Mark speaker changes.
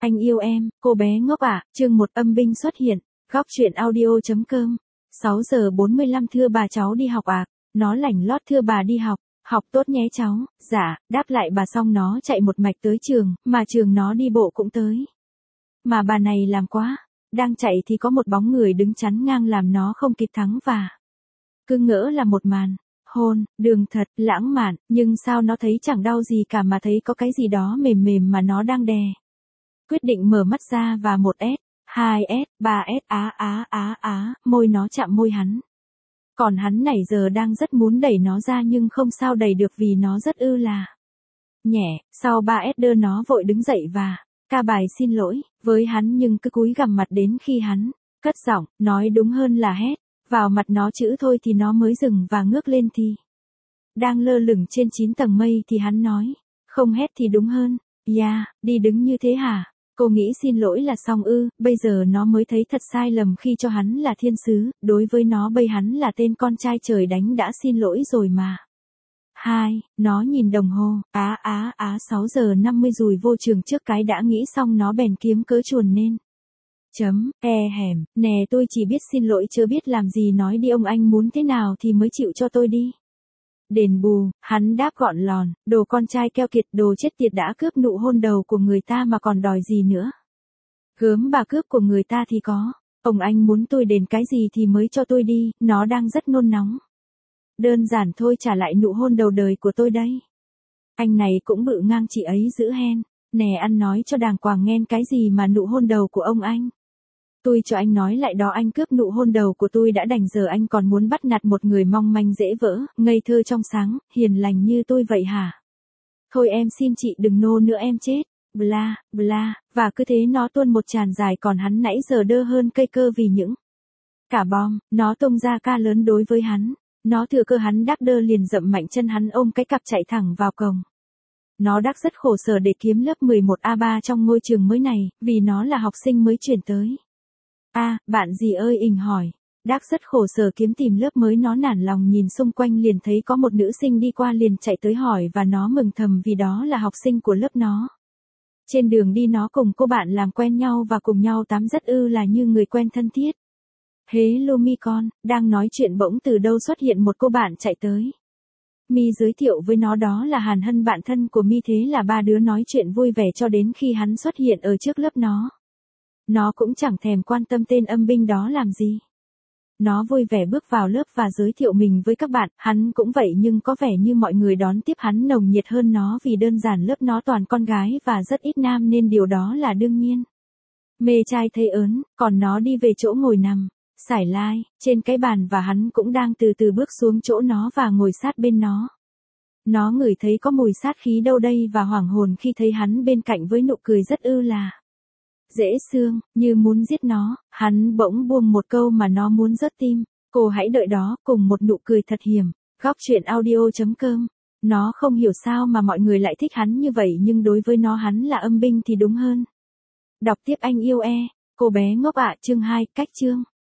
Speaker 1: Anh yêu em, cô bé ngốc ạ, chương 1 âm binh xuất hiện, góc truyện audio.com. 6 giờ 45 thưa bà cháu đi học à, nó lảnh lót thưa bà đi học tốt nhé cháu, dạ, đáp lại bà xong nó chạy một mạch tới trường, mà trường nó đi bộ cũng tới. Mà bà này làm quá, đang chạy thì có một bóng người đứng chắn ngang làm nó không kịp thắng và cứ ngỡ là một màn hôn, đường thật, lãng mạn, nhưng sao nó thấy chẳng đau gì cả mà thấy có cái gì đó mềm mềm mà nó đang đè. Quyết định mở mắt ra và 1S, 2S, 3S môi nó chạm môi hắn. Còn hắn nãy giờ đang rất muốn đẩy nó ra nhưng không sao đẩy được vì nó rất là nhẹ, sau 3S đưa nó vội đứng dậy và ca bài xin lỗi với hắn nhưng cứ cúi gằm mặt đến khi hắn cất giọng, nói đúng hơn là hét vào mặt nó chữ thôi thì nó mới dừng và ngước lên thì đang lơ lửng trên 9 tầng mây thì hắn nói, không hét thì đúng hơn, đi đứng như thế hả? Cô nghĩ xin lỗi là xong ư, bây giờ nó mới thấy thật sai lầm khi cho hắn là thiên sứ, đối với nó bây hắn là tên con trai trời đánh đã xin lỗi rồi mà. 2, nó nhìn đồng hồ, 6 giờ 50 rùi vô trường trước cái đã nghĩ xong nó bèn kiếm cớ chuồn nên. Nè tôi chỉ biết xin lỗi chưa biết làm gì nói đi ông anh muốn thế nào thì mới chịu cho tôi đi. Đền bù, hắn đáp gọn lòn, đồ con trai keo kiệt đồ chết tiệt đã cướp nụ hôn đầu của người ta mà còn đòi gì nữa. Gớm bà cướp của người ta thì có, ông anh muốn tôi đền cái gì thì mới cho tôi đi, nó đang rất nôn nóng. Đơn giản thôi trả lại nụ hôn đầu đời của tôi đây. Anh này cũng bự ngang chị ấy giữ hen, nè ăn nói cho đàng hoàng nghe cái gì mà nụ hôn đầu của ông anh. Tôi cho anh nói lại đó anh cướp nụ hôn đầu của tôi đã đành giờ anh còn muốn bắt nạt một người mong manh dễ vỡ, ngây thơ trong sáng, hiền lành như tôi vậy hả? Thôi em xin chị đừng nô nữa em chết, bla, và cứ thế nó tuôn một tràn dài còn hắn nãy giờ đơ hơn cây cơ vì những cả bom, nó tung ra ca lớn đối với hắn, nó thừa cơ hắn đắc đơ liền dậm mạnh chân hắn ôm cái cặp chạy thẳng vào cổng. Nó đắc rất khổ sở để kiếm lớp 11A3 trong ngôi trường mới này, vì nó là học sinh mới chuyển tới. Bạn gì ơi Ình hỏi. Đắc rất khổ sở kiếm tìm lớp mới nó nản lòng nhìn xung quanh liền thấy có một nữ sinh đi qua liền chạy tới hỏi và nó mừng thầm vì đó là học sinh của lớp nó. Trên đường đi nó cùng cô bạn làm quen nhau và cùng nhau tắm rất là như người quen thân thiết. Hello mi con, đang nói chuyện bỗng từ đâu xuất hiện một cô bạn chạy tới. Mi giới thiệu với nó đó là Hàn Hân bạn thân của Mi thế là ba đứa nói chuyện vui vẻ cho đến khi hắn xuất hiện ở trước lớp nó. Nó cũng chẳng thèm quan tâm tên âm binh đó làm gì. Nó vui vẻ bước vào lớp và giới thiệu mình với các bạn, hắn cũng vậy nhưng có vẻ như mọi người đón tiếp hắn nồng nhiệt hơn nó vì đơn giản lớp nó toàn con gái và rất ít nam nên điều đó là đương nhiên. Mê trai thấy ớn, còn nó đi về chỗ ngồi nằm, sải lai, trên cái bàn và hắn cũng đang từ từ bước xuống chỗ nó và ngồi sát bên nó. Nó ngửi thấy có mùi sát khí đâu đây và hoảng hồn khi thấy hắn bên cạnh với nụ cười rất là dễ thương, như muốn giết nó, hắn bỗng buông một câu mà nó muốn rớt tim, cô hãy đợi đó, cùng một nụ cười thật hiểm, góc truyện audio.com. Nó không hiểu sao mà mọi người lại thích hắn như vậy nhưng đối với nó hắn là âm binh thì đúng hơn. Đọc tiếp anh yêu cô bé ngốc ạ chương 2, cách chương.